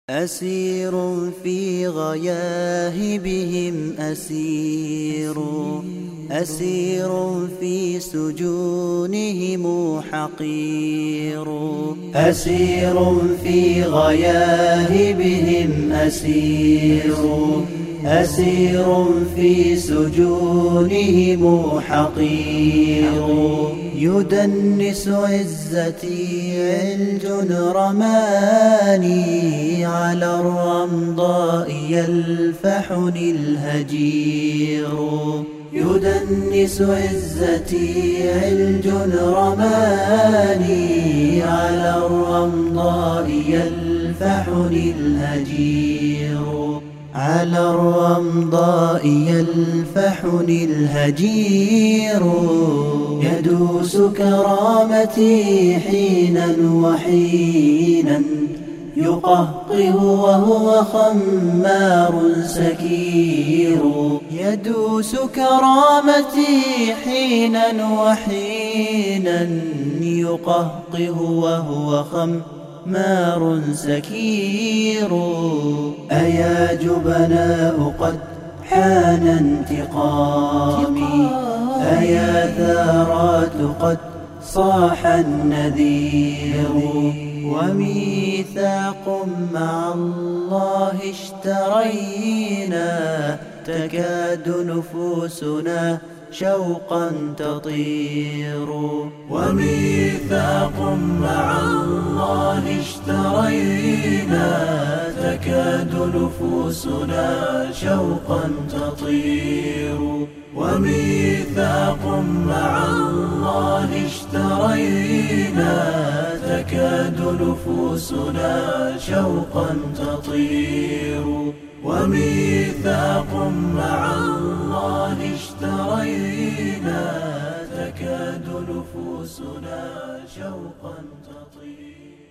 أسير في غياهبهم أسير في سجونهم حقير. أسير في غياهبهم أسير في سجونهم حقير. يدنس عزتي علج رماني على الرمضاء يلفحني الهجير. يدنس عزتي علج رماني على الرمضاء يلفحني الهجير. على الرمضاء يلفحني الهجير. يدوس كرامتي حينا وحينا يقهقه وهو خمار سكير. يدوس كرامتي حينا وحينا يقهقه وهو خمار سكير. أيا جبناء قد حان انتقامي. أيا ثارات قد صاح النذير. وميثاق مع الله اشترينا تكاد نفوسنا شوقا تطير. وميثاق مع الله اشترينا تكاد نفوسنا شوقا تطير. وميثاق مع الله اشترينا تكاد نفوسنا شوقا تطير. وميثاق مع الله اشترينا تكاد نفوسنا شوقا تطير.